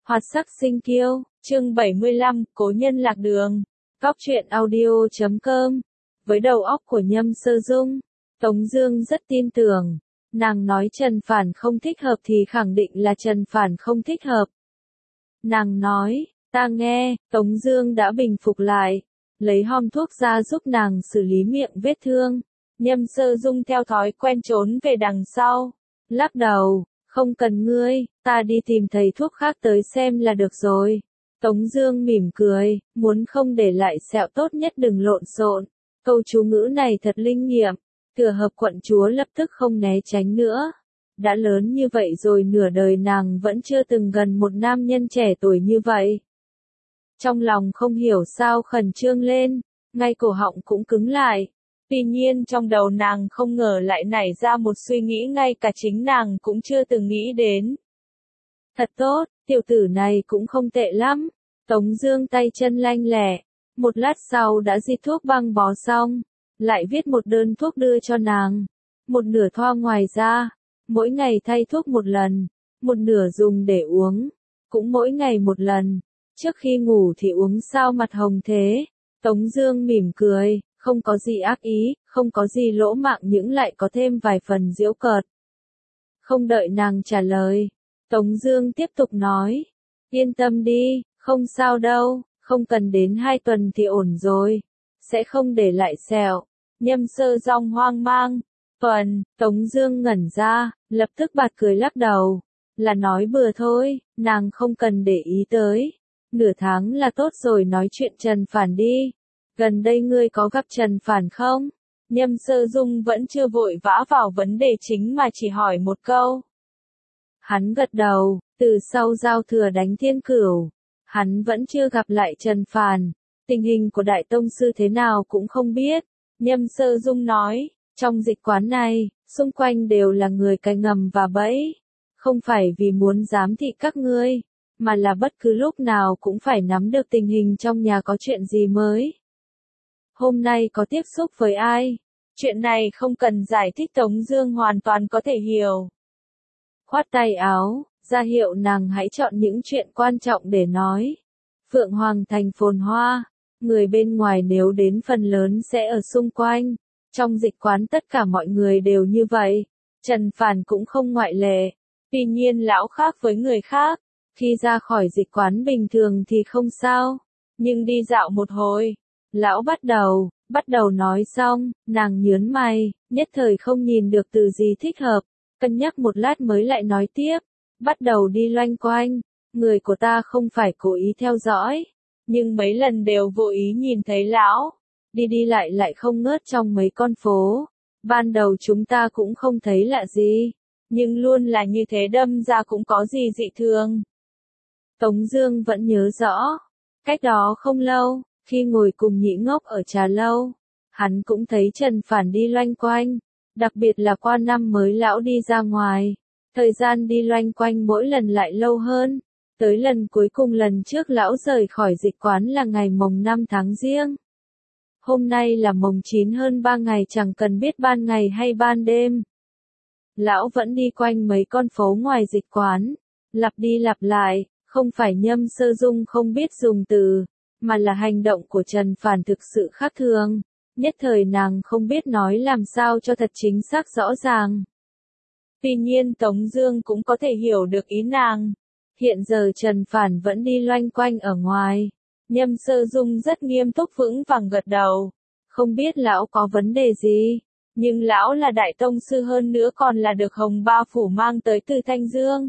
Hoạt sắc sinh kiêu, chương 75, cố nhân lạc đường. Góc truyện audio.com. Với đầu óc của Nhâm Sơ Dung, Tống Dương rất tin tưởng. Nàng nói Trần Phản không thích hợp thì khẳng định là Trần Phản không thích hợp. Nàng nói, ta nghe, Tống Dương đã bình phục lại, lấy hòm thuốc ra giúp nàng xử lý miệng vết thương. Nhâm Sơ Dung theo thói quen trốn về đằng sau, lắc đầu. Không cần ngươi, ta đi tìm thầy thuốc khác tới xem là được rồi. Tống Dương mỉm cười, muốn không để lại sẹo tốt nhất đừng lộn xộn. Câu chú ngữ này thật linh nghiệm. Thừa Hợp quận chúa lập tức không né tránh nữa. Đã lớn như vậy rồi nửa đời nàng vẫn chưa từng gần một nam nhân trẻ tuổi như vậy. Trong lòng không hiểu sao khẩn trương lên, ngay cổ họng cũng cứng lại. Tuy nhiên trong đầu nàng không ngờ lại nảy ra một suy nghĩ ngay cả chính nàng cũng chưa từng nghĩ đến. Thật tốt, tiểu tử này cũng không tệ lắm. Tống Dương tay chân lanh lẹ, một lát sau đã di thuốc băng bó xong, lại viết một đơn thuốc đưa cho nàng. Một nửa thoa ngoài da, mỗi ngày thay thuốc một lần, một nửa dùng để uống, cũng mỗi ngày một lần. Trước khi ngủ thì uống sao mặt hồng thế? Tống Dương mỉm cười. Không có gì ác ý, không có gì lỗ mãng nhưng lại có thêm vài phần giễu cợt. Không đợi nàng trả lời, Tống Dương tiếp tục nói, yên tâm đi, không sao đâu, không cần đến 2 tuần thì ổn rồi, sẽ không để lại sẹo. Nhâm Sơ Dung hoang mang, Tống Dương ngẩn ra, lập tức bật cười lắc đầu, là nói bừa thôi, nàng không cần để ý tới. Nửa tháng là tốt rồi, nói chuyện Trần Phản đi. Gần đây ngươi có gặp Trần Phản không? Nhâm Sơ Dung vẫn chưa vội vã vào vấn đề chính mà chỉ hỏi một câu. Hắn gật đầu, từ sau giao thừa đánh Thiên Cửu, hắn vẫn chưa gặp lại Trần Phản. Tình hình của Đại Tông Sư thế nào cũng không biết. Nhâm Sơ Dung nói, trong dịch quán này, xung quanh đều là người cài ngầm và bẫy. Không phải vì muốn giám thị các ngươi, mà là bất cứ lúc nào cũng phải nắm được tình hình trong nhà có chuyện gì mới. Hôm nay có tiếp xúc với ai? Chuyện này không cần giải thích, Tống Dương hoàn toàn có thể hiểu. Khoát tay áo, ra hiệu nàng hãy chọn những chuyện quan trọng để nói. Phượng Hoàng thành phồn hoa, người bên ngoài nếu đến phần lớn sẽ ở xung quanh. Trong dịch quán tất cả mọi người đều như vậy. Trần Phản cũng không ngoại lệ. Tuy nhiên lão khác với người khác. Khi ra khỏi dịch quán bình thường thì không sao. Nhưng đi dạo một hồi, lão bắt đầu nói xong, nàng nhớn mày, nhất thời không nhìn được từ gì thích hợp, cân nhắc một lát mới lại nói tiếp, bắt đầu đi loanh quanh, người của ta không phải cố ý theo dõi, nhưng mấy lần đều vô ý nhìn thấy lão, đi lại không ngớt trong mấy con phố, ban đầu chúng ta cũng không thấy lạ gì, nhưng luôn là như thế đâm ra cũng có gì dị thường. Tống Dương vẫn nhớ rõ, cách đó không lâu, khi ngồi cùng Nhị Ngốc ở trà lâu, hắn cũng thấy Trần Phản đi loanh quanh, đặc biệt là qua năm mới lão đi ra ngoài, thời gian đi loanh quanh mỗi lần lại lâu hơn, tới lần cuối cùng lần trước lão rời khỏi dịch quán là ngày mồng 5 tháng Giêng. Hôm nay là mồng 9 hơn 3 ngày, chẳng cần biết ban ngày hay ban đêm. Lão vẫn đi quanh mấy con phố ngoài dịch quán, lặp đi lặp lại, không phải Nhâm Sơ Dung không biết dùng từ, mà là hành động của Trần Phản thực sự khác thường, nhất thời nàng không biết nói làm sao cho thật chính xác rõ ràng. Tuy nhiên Tống Dương cũng có thể hiểu được ý nàng. Hiện giờ Trần Phản vẫn đi loanh quanh ở ngoài. Nhâm Sơ Dung rất nghiêm túc vững vàng gật đầu. Không biết lão có vấn đề gì, nhưng lão là Đại Tông Sư hơn nữa còn là được Hồng Ba Phủ mang tới từ Thanh Dương.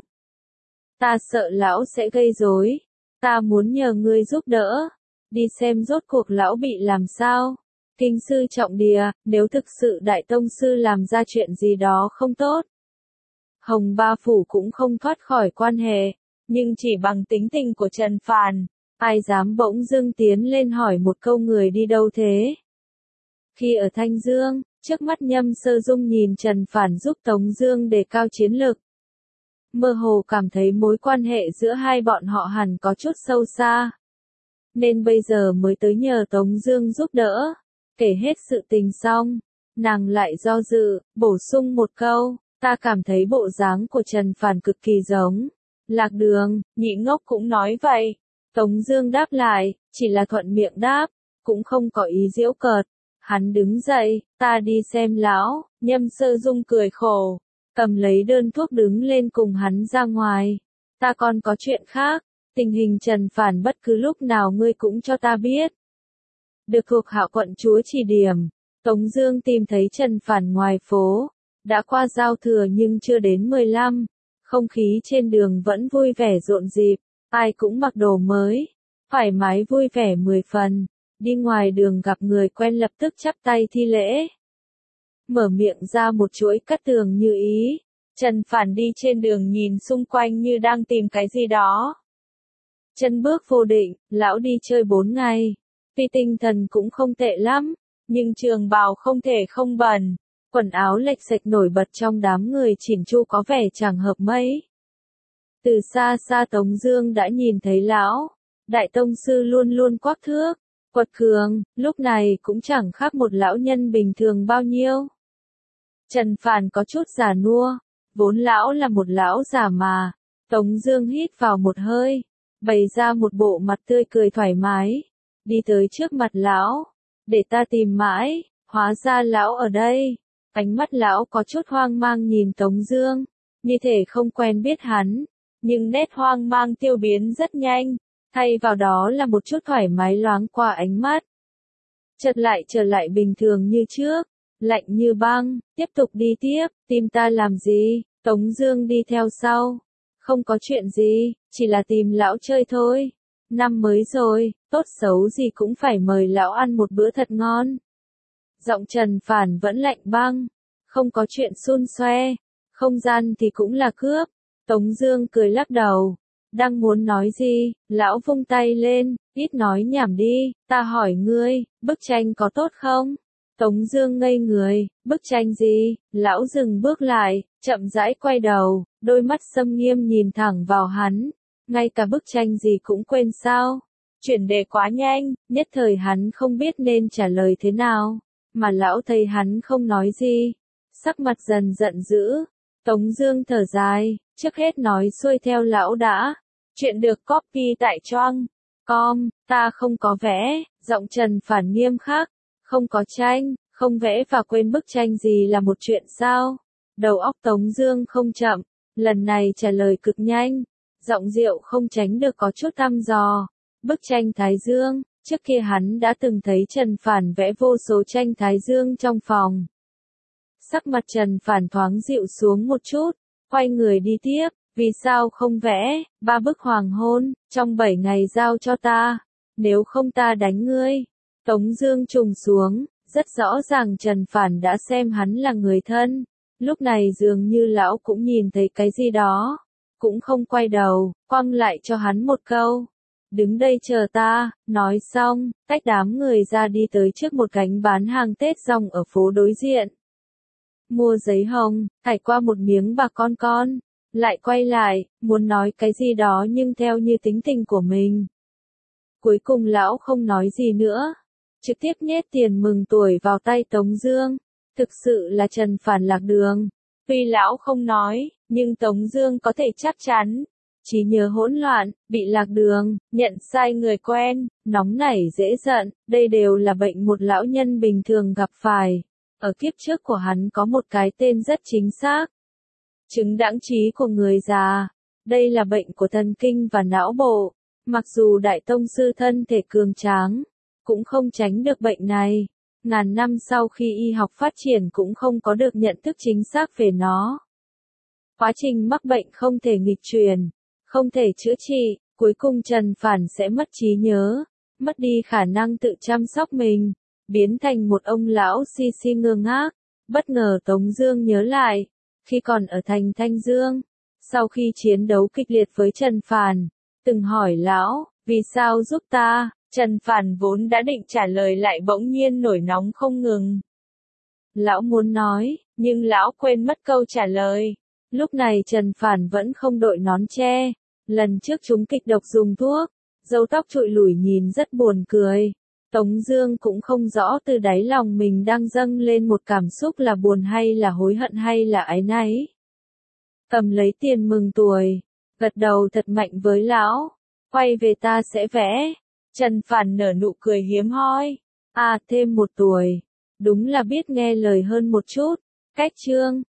Ta sợ lão sẽ gây rối, ta muốn nhờ ngươi giúp đỡ, đi xem rốt cuộc lão bị làm sao. Kinh sư trọng địa, nếu thực sự Đại Tông Sư làm ra chuyện gì đó không tốt, Hồng Ba Phủ cũng không thoát khỏi quan hệ, nhưng chỉ bằng tính tình của Trần Phản, ai dám bỗng dưng tiến lên hỏi một câu người đi đâu thế. Khi ở Thanh Dương, trước mắt Nhâm Sơ Dung nhìn Trần Phản giúp Tống Dương đề cao chiến lực. Mơ hồ cảm thấy mối quan hệ giữa hai bọn họ hẳn có chút sâu xa. Nên bây giờ mới tới nhờ Tống Dương giúp đỡ. Kể hết sự tình xong, nàng lại do dự, bổ sung một câu, ta cảm thấy bộ dáng của Trần Phản cực kỳ giống Lạc Đường, nhị ngốc cũng nói vậy. Tống Dương đáp lại, chỉ là thuận miệng đáp, cũng không có ý giễu cợt. Hắn đứng dậy, ta đi xem lão. Nhâm Sơ Dung cười khổ, cầm lấy đơn thuốc đứng lên cùng hắn ra ngoài. Ta còn có chuyện khác, tình hình Trần Phản bất cứ lúc nào ngươi cũng cho ta biết. Được thuộc hạ quận chúa chỉ điểm, Tống Dương tìm thấy Trần Phản ngoài phố. Đã qua giao thừa nhưng chưa đến 15, không khí trên đường vẫn vui vẻ rộn rịp, ai cũng mặc đồ mới, thoải mái vui vẻ 10 phần. Đi ngoài đường gặp người quen lập tức chắp tay thi lễ. Mở miệng ra một chuỗi cát tường như ý. Trần Phản đi trên đường nhìn xung quanh như đang tìm cái gì đó. Chân bước vô định, lão đi chơi 4 ngày. Tuy tinh thần cũng không tệ lắm, nhưng trường bào không thể không bẩn. Quần áo lệch sạch nổi bật trong đám người chỉn chu có vẻ chẳng hợp mấy. Từ xa xa Tống Dương đã nhìn thấy lão. Đại tông sư luôn luôn quắc thước, quật cường, lúc này cũng chẳng khác một lão nhân bình thường bao nhiêu. Trần Phản có chút già nua, vốn lão là một lão già mà. Tống Dương hít vào một hơi, bày ra một bộ mặt tươi cười thoải mái, đi tới trước mặt lão. Để ta tìm mãi, hóa ra lão ở đây. Ánh mắt lão có chút hoang mang nhìn Tống Dương, như thể không quen biết hắn, nhưng nét hoang mang tiêu biến rất nhanh, thay vào đó là một chút thoải mái loáng qua ánh mắt. Chợt lại trở lại bình thường như trước, lạnh như băng. Tiếp tục đi tiếp, tìm ta làm gì? Tống Dương đi theo sau. Không có chuyện gì, chỉ là tìm lão chơi thôi. Năm mới rồi, tốt xấu gì cũng phải mời lão ăn một bữa thật ngon. Giọng Trần Phản vẫn lạnh băng, không có chuyện xun xoe, không gian thì cũng là cướp. Tống Dương cười lắc đầu, đang muốn nói gì, lão vung tay lên, ít nói nhảm đi, ta hỏi ngươi, bức tranh có tốt không? Tống Dương ngây người, bức tranh gì? Lão dừng bước lại, chậm rãi quay đầu, đôi mắt sâm nghiêm nhìn thẳng vào hắn. Ngay cả bức tranh gì cũng quên sao? Chuyển đề quá nhanh, nhất thời hắn không biết nên trả lời thế nào, mà lão thấy hắn không nói gì, sắc mặt dần giận dữ. Tống Dương thở dài, trước hết nói xuôi theo lão đã. Chuyện được copy tại Choang.com, ta không có vẽ. Giọng Trần Phản nghiêm khắc, không có tranh, không vẽ và quên bức tranh gì là một chuyện sao? Đầu óc Tống Dương không chậm, lần này trả lời cực nhanh. Giọng Diệu không tránh được có chút thăm dò. Bức tranh Thái Dương, trước kia hắn đã từng thấy Trần Phản vẽ vô số tranh Thái Dương trong phòng. Sắc mặt Trần Phản thoáng dịu xuống một chút, quay người đi tiếp. Vì sao không vẽ? 3 bức hoàng hôn, trong 7 ngày giao cho ta. Nếu không ta đánh ngươi. Tống Dương trùng xuống, rất rõ ràng Trần Phản đã xem hắn là người thân. Lúc này dường như lão cũng nhìn thấy cái gì đó, cũng không quay đầu, quăng lại cho hắn một câu. Đứng đây chờ ta. Nói xong, tách đám người ra đi tới trước một gánh bán hàng Tết rong ở phố đối diện. Mua giấy hồng, thải qua một miếng bạc con. Lại quay lại, muốn nói cái gì đó nhưng theo như tính tình của mình. Cuối cùng lão không nói gì nữa, trực tiếp nhét tiền mừng tuổi vào tay Tống Dương. Thực sự là Trần Phản lạc đường. Tuy lão không nói, nhưng Tống Dương có thể chắc chắn. Trí nhớ hỗn loạn, bị lạc đường, nhận sai người quen, nóng nảy dễ giận, đây đều là bệnh một lão nhân bình thường gặp phải. Ở kiếp trước của hắn có một cái tên rất chính xác. Chứng đãng trí của người già. Đây là bệnh của thần kinh và não bộ. Mặc dù đại tông sư thân thể cường tráng, cũng không tránh được bệnh này. Ngàn năm sau khi y học phát triển cũng không có được nhận thức chính xác về nó. Quá trình mắc bệnh không thể nghịch truyền, không thể chữa trị, cuối cùng Trần Phản sẽ mất trí nhớ, mất đi khả năng tự chăm sóc mình, biến thành một ông lão si si ngơ ngác. Bất ngờ Tống Dương nhớ lại, khi còn ở thành Thanh Dương, sau khi chiến đấu kịch liệt với Trần Phản, từng hỏi lão, vì sao giúp ta? Trần Phản vốn đã định trả lời lại bỗng nhiên nổi nóng không ngừng. Lão muốn nói, nhưng lão quên mất câu trả lời. Lúc này Trần Phản vẫn không đội nón che. Lần trước trúng kịch độc dùng thuốc, râu tóc trụi lủi nhìn rất buồn cười. Tống Dương cũng không rõ từ đáy lòng mình đang dâng lên một cảm xúc là buồn hay là hối hận hay là áy náy. Cầm lấy tiền mừng tuổi, gật đầu thật mạnh với lão. Quay về ta sẽ vẽ. Trần Phản nở nụ cười hiếm hoi. À, thêm 1 tuổi. Đúng là biết nghe lời hơn một chút. Cách chương